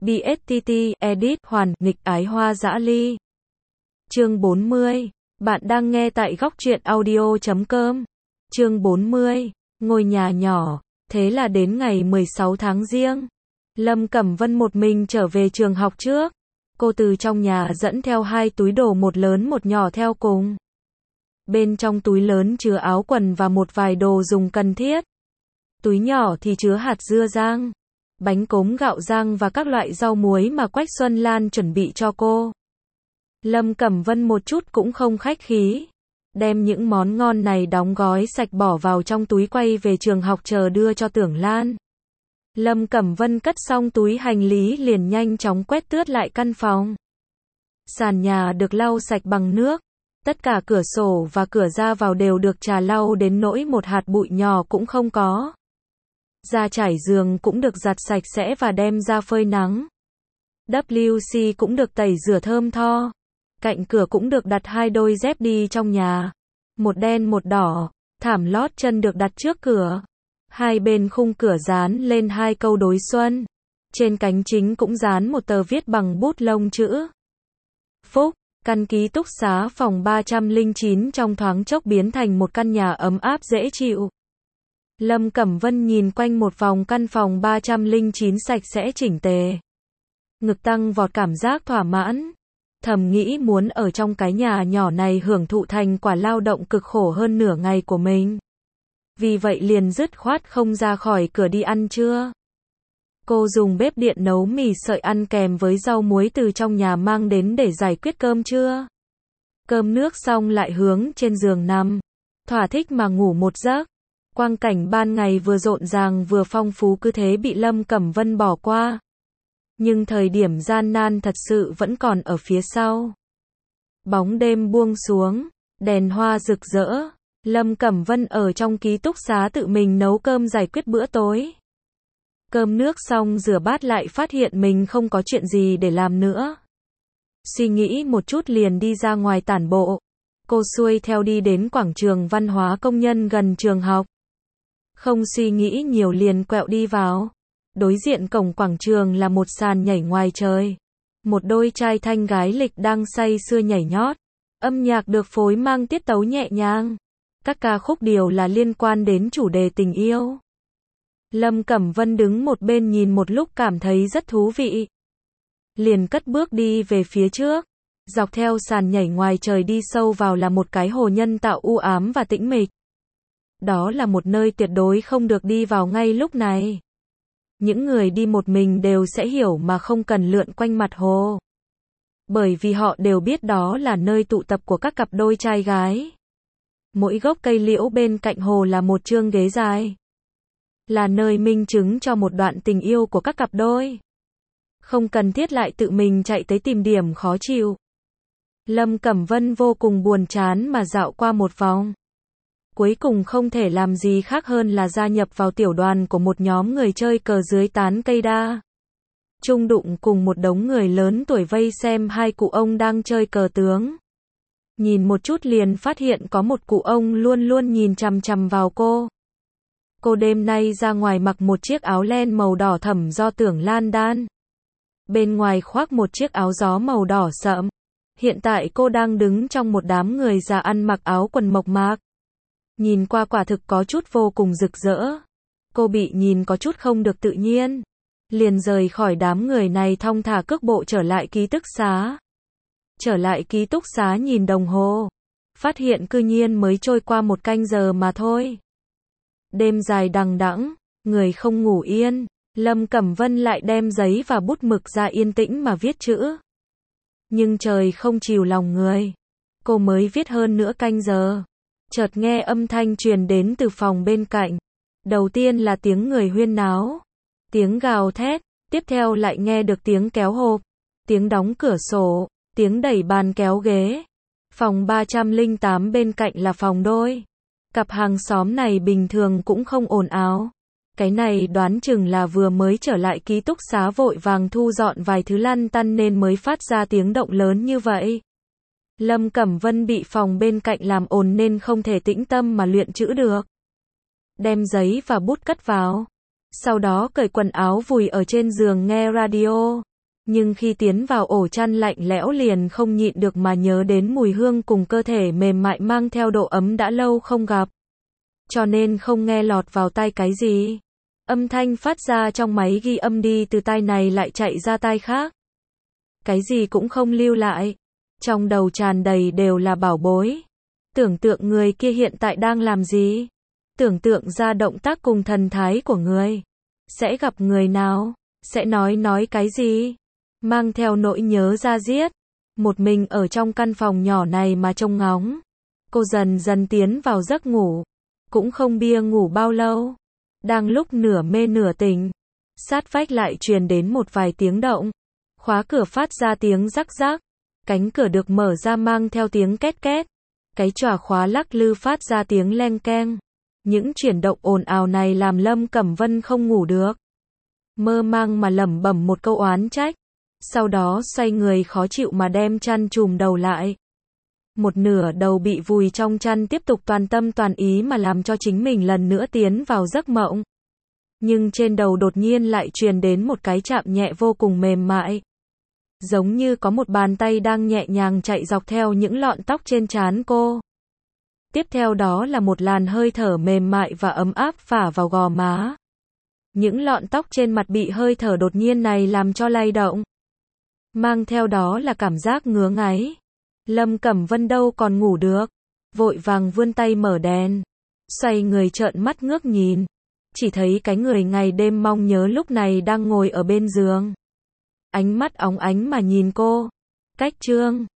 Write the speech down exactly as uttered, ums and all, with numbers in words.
bê ét tê tê, edit, hoàn, nghịch ái hoa dã ly. Chương bốn mươi. Bạn đang nghe tại góc truyện audio chấm com. Chương bốn mươi. Ngôi nhà nhỏ. Thế là đến ngày mười sáu tháng Giêng, Lâm Cẩm Vân một mình trở về trường học trước. Cô từ trong nhà dẫn theo hai túi đồ, một lớn một nhỏ theo cùng. Bên trong túi lớn chứa áo quần và một vài đồ dùng cần thiết. Túi nhỏ thì chứa hạt dưa rang, bánh cốm gạo rang và các loại rau muối mà Quách Xuân Lan chuẩn bị cho cô. Lâm Cẩm Vân một chút cũng không khách khí, đem những món ngon này đóng gói sạch bỏ vào trong túi quay về trường học chờ đưa cho Tưởng Lan. Lâm Cẩm Vân cất xong túi hành lý liền nhanh chóng quét tước lại căn phòng. Sàn nhà được lau sạch bằng nước, tất cả cửa sổ và cửa ra vào đều được chà lau đến nỗi một hạt bụi nhỏ cũng không có. Da trải giường cũng được giặt sạch sẽ và đem ra phơi nắng. vê kép xê cũng được tẩy rửa thơm tho. Cạnh cửa cũng được đặt hai đôi dép đi trong nhà, một đen một đỏ. Thảm lót chân được đặt trước cửa. Hai bên khung cửa dán lên hai câu đối xuân. Trên cánh chính cũng dán một tờ viết bằng bút lông chữ Phúc. Căn ký túc xá phòng ba trăm lẻ chín trong thoáng chốc biến thành một căn nhà ấm áp dễ chịu. Lâm Cẩm Vân nhìn quanh một vòng căn phòng ba trăm lẻ chín sạch sẽ chỉnh tề. Ngực tăng vọt cảm giác thỏa mãn. Thầm nghĩ muốn ở trong cái nhà nhỏ này hưởng thụ thành quả lao động cực khổ hơn nửa ngày của mình. Vì vậy liền dứt khoát không ra khỏi cửa đi ăn trưa. Cô dùng bếp điện nấu mì sợi ăn kèm với rau muối từ trong nhà mang đến để giải quyết cơm trưa. Cơm nước xong lại hướng trên giường nằm, thỏa thích mà ngủ một giấc. Quang cảnh ban ngày vừa rộn ràng vừa phong phú cứ thế bị Lâm Cẩm Vân bỏ qua. Nhưng thời điểm gian nan thật sự vẫn còn ở phía sau. Bóng đêm buông xuống, đèn hoa rực rỡ. Lâm Cẩm Vân ở trong ký túc xá tự mình nấu cơm giải quyết bữa tối. Cơm nước xong rửa bát lại phát hiện mình không có chuyện gì để làm nữa. Suy nghĩ một chút liền đi ra ngoài tản bộ. Cô xuôi theo đi đến quảng trường văn hóa công nhân gần trường học. Không suy nghĩ nhiều liền quẹo đi vào. Đối diện cổng quảng trường là một sàn nhảy ngoài trời. Một đôi trai thanh gái lịch đang say sưa nhảy nhót. Âm nhạc được phối mang tiết tấu nhẹ nhàng. Các ca khúc đều là liên quan đến chủ đề tình yêu. Lâm Cẩm Vân đứng một bên nhìn một lúc cảm thấy rất thú vị. Liền cất bước đi về phía trước. Dọc theo sàn nhảy ngoài trời đi sâu vào là một cái hồ nhân tạo u ám và tĩnh mịch. Đó là một nơi tuyệt đối không được đi vào ngay lúc này. Những người đi một mình đều sẽ hiểu mà không cần lượn quanh mặt hồ. Bởi vì họ đều biết đó là nơi tụ tập của các cặp đôi trai gái. Mỗi gốc cây liễu bên cạnh hồ là một chương ghế dài. Là nơi minh chứng cho một đoạn tình yêu của các cặp đôi. Không cần thiết lại tự mình chạy tới tìm điểm khó chịu. Lâm Cẩm Vân vô cùng buồn chán mà dạo qua một vòng. Cuối cùng không thể làm gì khác hơn là gia nhập vào tiểu đoàn của một nhóm người chơi cờ dưới tán cây đa. Chung đụng cùng một đống người lớn tuổi vây xem hai cụ ông đang chơi cờ tướng. Nhìn một chút liền phát hiện có một cụ ông luôn luôn nhìn chằm chằm vào cô. Cô đêm nay ra ngoài mặc một chiếc áo len màu đỏ thẫm do Tưởng Lan đan. Bên ngoài khoác một chiếc áo gió màu đỏ sẫm. Hiện tại cô đang đứng trong một đám người già ăn mặc áo quần mộc mạc. Nhìn qua quả thực có chút vô cùng rực rỡ. Cô bị nhìn có chút không được tự nhiên. Liền rời khỏi đám người này thong thả cước bộ trở lại ký túc xá. Trở lại ký túc xá nhìn đồng hồ. Phát hiện cư nhiên mới trôi qua một canh giờ mà thôi. Đêm dài đằng đẵng, người không ngủ yên. Lâm Cẩm Vân lại đem giấy và bút mực ra yên tĩnh mà viết chữ. Nhưng trời không chiều lòng người. Cô mới viết hơn nửa canh giờ. Chợt nghe âm thanh truyền đến từ phòng bên cạnh. Đầu tiên là tiếng người huyên náo. Tiếng gào thét. Tiếp theo lại nghe được tiếng kéo hộp. Tiếng đóng cửa sổ. Tiếng đẩy bàn kéo ghế. Phòng ba trăm lẻ tám bên cạnh là phòng đôi. Cặp hàng xóm này bình thường cũng không ồn ào. Cái này đoán chừng là vừa mới trở lại ký túc xá vội vàng thu dọn vài thứ lăn tăn nên mới phát ra tiếng động lớn như vậy. Lâm Cẩm Vân bị phòng bên cạnh làm ồn nên không thể tĩnh tâm mà luyện chữ được. Đem giấy và bút cất vào. Sau đó cởi quần áo vùi ở trên giường nghe radio. Nhưng khi tiến vào ổ chăn lạnh lẽo liền không nhịn được mà nhớ đến mùi hương cùng cơ thể mềm mại mang theo độ ấm đã lâu không gặp. Cho nên không nghe lọt vào tai cái gì. Âm thanh phát ra trong máy ghi âm đi từ tai này lại chạy ra tai khác. Cái gì cũng không lưu lại. Trong đầu tràn đầy đều là bảo bối. Tưởng tượng người kia hiện tại đang làm gì? Tưởng tượng ra động tác cùng thần thái của người. Sẽ gặp người nào? Sẽ nói nói cái gì? Mang theo nỗi nhớ ra giết. Một mình ở trong căn phòng nhỏ này mà trông ngóng. Cô dần dần tiến vào giấc ngủ. Cũng không bia ngủ bao lâu. Đang lúc nửa mê nửa tỉnh. Sát vách lại truyền đến một vài tiếng động. Khóa cửa phát ra tiếng rắc rắc. Cánh cửa được mở ra mang theo tiếng két két. Cái chòa khóa lắc lư phát ra tiếng leng keng. Những chuyển động ồn ào này làm Lâm Cẩm Vân không ngủ được. Mơ mang mà lẩm bẩm một câu oán trách. Sau đó xoay người khó chịu mà đem chăn trùm đầu lại. Một nửa đầu bị vùi trong chăn tiếp tục toàn tâm toàn ý mà làm cho chính mình lần nữa tiến vào giấc mộng. Nhưng trên đầu đột nhiên lại truyền đến một cái chạm nhẹ vô cùng mềm mại. Giống như có một bàn tay đang nhẹ nhàng chạy dọc theo những lọn tóc trên trán cô. Tiếp theo đó là một làn hơi thở mềm mại và ấm áp phả vào gò má. Những lọn tóc trên mặt bị hơi thở đột nhiên này làm cho lay động. Mang theo đó là cảm giác ngứa ngáy. Lâm Cẩm Vân đâu còn ngủ được. Vội vàng vươn tay mở đèn. Xoay người trợn mắt ngước nhìn. Chỉ thấy cái người ngày đêm mong nhớ lúc này đang ngồi ở bên giường. Ánh mắt óng ánh mà nhìn cô. Cách Trương.